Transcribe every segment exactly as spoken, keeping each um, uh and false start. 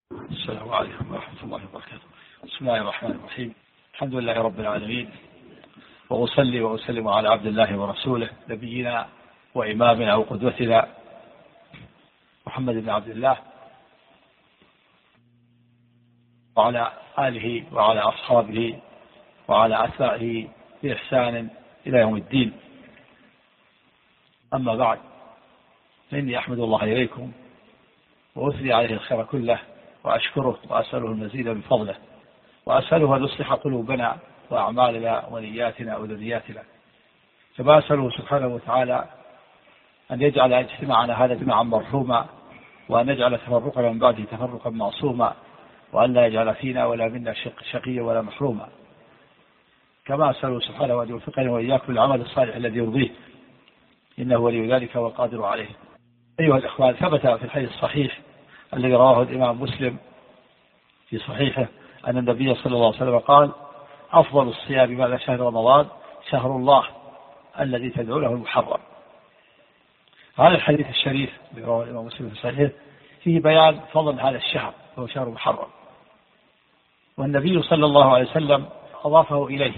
السلام عليكم ورحمة الله وبركاته. بسم الله الرحمن الرحيم. الحمد لله رب العالمين، وأصلي وأسلم على عبد الله ورسوله نبينا وإمامنا وقدوتنا محمد بن عبد الله وعلى آله وعلى أصحابه وعلى أتباعه بإحسان إلى يوم الدين. أما بعد، فإني أحمد الله إليكم وأثني عليه الخير كله، وأشكره وأسأله المزيد من فضله، وأسأله أن يصلح قلوبنا وأعمالنا ونياتنا وذرياتنا، كما أسأله سبحانه وتعالى أن يجعل اجتماعنا هذا اجتماعا مرحوما، وأن يجعل تفرقنا من بعده تفرقا معصوما، وأن لا يجعل فينا ولا منا شقيا ولا محروما. كما أسأله سبحانه أن يوفقنا وإياكم للعمل الصالح الذي يرضيه، إنه ولي ذلك والقادر عليه. أيها الأخوان، ثبت في الحديث الصحيح الذي رواه الإمام مسلم في صحيحه أن النبي صلى الله عليه وسلم قال: أفضل الصيام بعد شهر رمضان شهر الله الذي تدعونه المحرم. هذا الحديث الشريف الذي رواه الإمام مسلم في صحيحه فيه بيان فضل هذا الشهر وهو شهر محرم، والنبي صلى الله عليه وسلم أضافه إليه.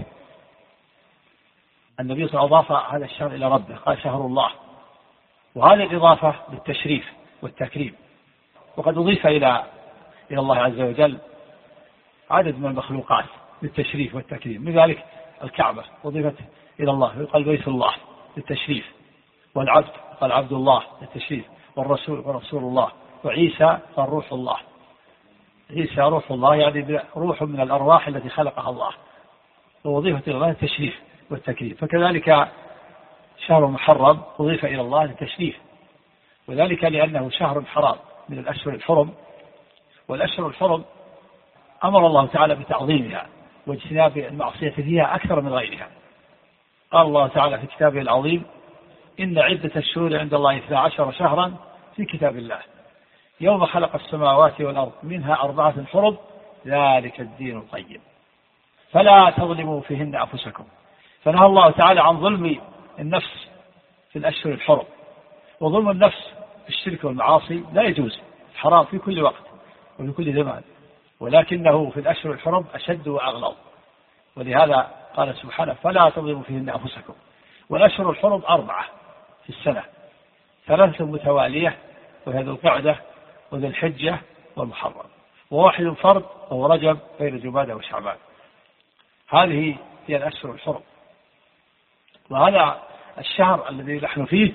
النبي صلى الله عليه وسلم أضاف هذا الشهر إلى ربه، قال شهر الله، وهذه الإضافة بالتشريف والتكريم. وقد أضيف إلى إلى الله عز وجل عدد من المخلوقات بالتشريف والتكريم، من ذلك الكعبة أضيفت إلى الله، يقال بيت الله بالتشريف، والعبد قال عبد الله بالتشريف، والرسول ورسول الله، وعيسى قال روح الله. عيسى روح الله، يعني روح من الأرواح التي خلقها الله، وأضيفت إلى الله التشريف والتكريم. فكذلك شهر محرم أضيف إلى الله التشريف، وذلك لأنه شهر حرام من الأشهر الحرم، والأشهر الحرم أمر الله تعالى بتعظيمها واجتناب المعصية فيها أكثر من غيرها. قال الله تعالى في كتابه العظيم: إن عدة الشهور عند الله اثنا عشر شهرا في كتاب الله يوم خلق السماوات والأرض منها أربعة حرم ذلك الدين القيم فلا تظلموا فيهن أنفسكم. فنهى الله تعالى عن ظلم النفس في الأشهر الحرم، وظلم النفس في الشرك والمعاصي لا يجوز، حرام في كل وقت وفي كل زمان، ولكنه في الأشهر الحرم أشد وأغلظ، ولهذا قال سبحانه: فلا تظلموا فيهن أنفسكم. والأشهر الحرم أربعة في السنة، ثلاثة متوالية وهي ذو القعدة وذو الحجة والمحرم، وواحد فرد وهو رجب بين جمادى وشعبان. هذه هي الأشهر الحرم، وهذا الشهر الذي نحن فيه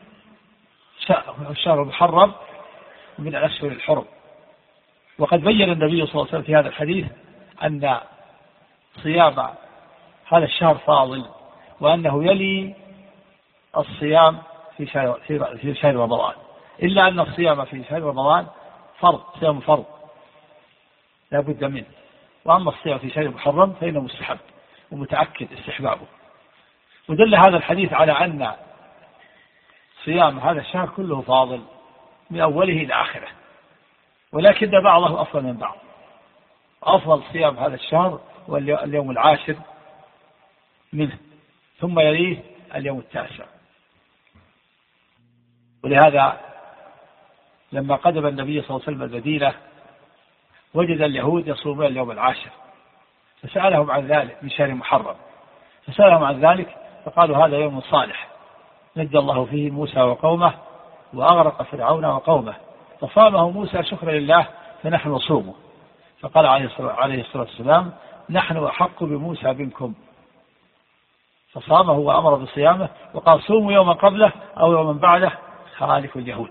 الشهر المحرم من الأشهر الحرم. وقد بين النبي صلى الله عليه وسلم في هذا الحديث أن صيام هذا الشهر فاضل، وأنه يلي الصيام في شهر, في شهر رمضان، إلا أن الصيام في شهر رمضان فرض، صيام فرض لا بد منه، وأما الصيام في شهر محرم فإنه مستحب ومتأكد استحبابه. ودل هذا الحديث على أن صيام هذا الشهر كله فاضل من أوله إلى آخره، ولكن بعضه أفضل من بعض. أفضل صيام هذا الشهر هو اليوم العاشر منه، ثم يليه اليوم التاسع. ولهذا لما قدم النبي صلى الله عليه وسلم المدينة وجد اليهود يصومون اليوم العاشر، فسألهم عن ذلك من شهر محرم، فسألهم عن ذلك فقالوا: هذا يوم صالح نجى الله فيه موسى وقومه وأغرق فرعون وقومه، فصامه موسى شكرا لله فنحن نصومه. فقال عليه الصلاة والسلام: نحن أحق بموسى منكم، فصامه وأمر بصيامه، وقال: صوموا يوما قبله أو يوما بعده خالف اليهود.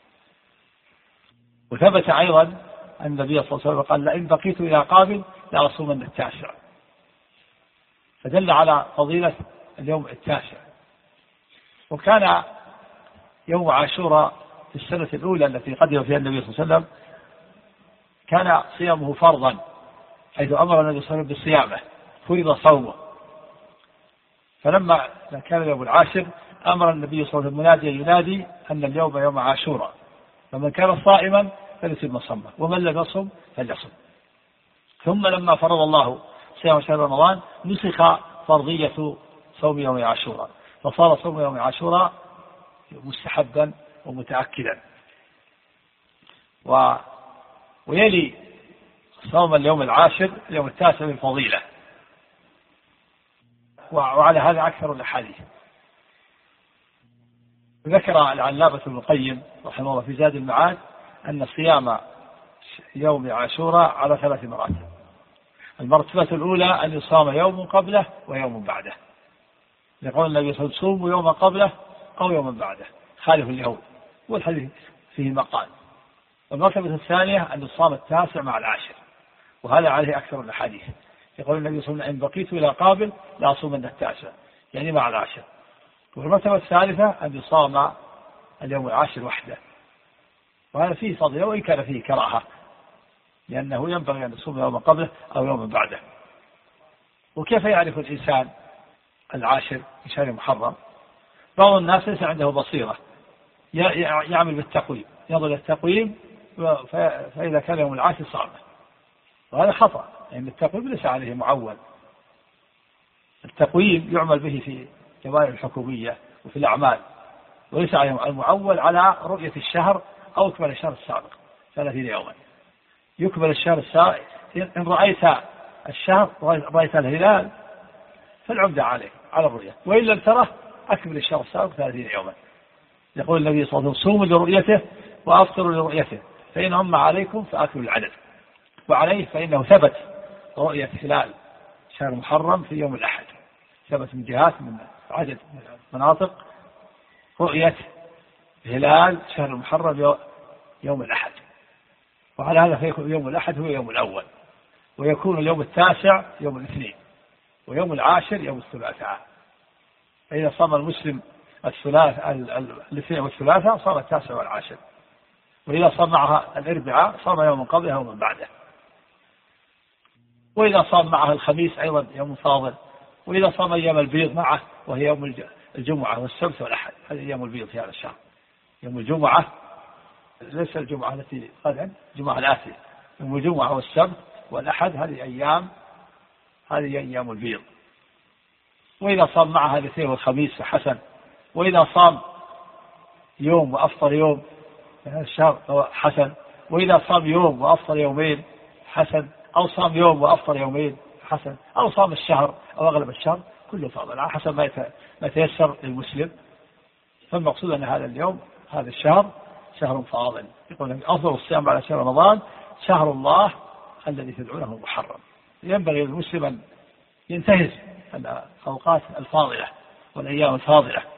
وثبت أيضا أن النبي صلى الله عليه وسلم قال: لئن بقيت إلى قابل لأصومن التاسع، فدل على فضيلة اليوم التاسع. وكان يوم عاشوراء في السنة الأولى التي قدم فيها النبي صلى الله عليه وسلم كان صيامه فرضا، حيث أمر النبي صلى الله عليه وسلم بصيامه، فرض صومه. فلما كان اليوم العاشر أمر النبي صلى الله عليه وسلم مناديا ينادي أن اليوم يوم عاشوراء، فمن كان صائما فليتم صومه ومن لم يصم فليصم. ثم لما فرض الله صيام شهر رمضان نسخ فرضية صوم يوم عاشوراء، فصار صوم يوم عاشوراء مستحبا ومتأكدا. ويلي صوم اليوم العاشر اليوم التاسع من فضيلة، وعلى هذا أكثر الأحاديث. ذكر العلامة ابن القيم رحمه الله في زاد المعاد أن صيام يوم عاشوراء على ثلاث مراتب. المرتبة الأولى أن يصام يوم قبله ويوم بعده، يقول النبي صلى الله عليه وسلم صوموا يوم قبله أو يوم بعده خالف اليهود، والحديث فيه مقال. المرتبة الثانية أن يصام التاسع مع العاشر، وهذا عليه أكثر الأحاديث. يقول النبي صلى الله عليه وسلم إن بقيت إلى قابل لا أصومن التاسع، يعني مع العاشر. والمرتبة الثالثة أن يصام اليوم العاشر وحده، وهذا فيه فضيلة وإن كان فيه كراهة، لأنه ينبغي أن يصوم يوم قبله أو يوم بعده. وكيف يعرف الإنسان العاشر من شهر محرم؟ بعض الناس ليس عنده بصيرة، يعمل بالتقويم، ينظر التقويم فإذا كان يوم العاشر صامه، وهذا خطأ، لأن يعني التقويم ليس عليه معول. التقويم يعمل به في الجوائز الحكومية وفي الأعمال، وليس عليه المعول على رؤية الشهر أو يكمل الشهر السابق ثلاثين يوما. يكمل الشهر السابق، إن رأيت الشهر رأيت الهلال فالعمدة عليه على الرؤية، وإن لم تره أكمل الشهر السابق ثلاثين يوما. يقول النبي صلى الله عليه وسلم صوموا لرؤيته وأفطروا لرؤيته، فإن هم عليكم فأكلوا العدد. وعليه فإنه ثبت رؤية هلال شهر محرم في يوم الأحد، ثبت من جهات من عدد من المناطق رؤية هلال شهر محرم يوم الأحد، وعلى هذا فيكون يوم الأحد هو يوم الأول، ويكون اليوم التاسع يوم الاثنين، ويوم العاشر يوم الثلاثاء. فإذا صام المسلم الثلاث الاثنين والثلاثاء صام التاسع والعاشر، وإذا صام معها الأربعاء صام يوم قبلها ومن بعده، وإذا صام معها الخميس أيضا يوم فاضل، وإذا صام أيام البيض معه وهي يوم الجمعة والسبت والأحد. هذه أيام البيض في هذا الشهر، يوم الجمعة ليس الجمعة التي غدا، الجمعة الآتية، يوم الجمعة والسبت والأحد هذه أيام هذه أيام البيض. وإذا صام معها الاثنين والخميس فحسن، وإذا صام يوم وأفطر يوم الشهر حسن، وإذا صام يوم وأفطر يومين حسن، أو صام يوم وأفطر يومين حسن، أو صام الشهر أو أغلب الشهر، كله فاضل على حسب ما يتيسر للمسلم. فالمقصود أن هذا اليوم هذا الشهر شهر فاضل. يقول أفضل الصيام على شهر رمضان شهر الله الذي تدعونه محرم. ينبغي للمسلم أن ينتهز الأوقات الفاضلة والأيام الفاضلة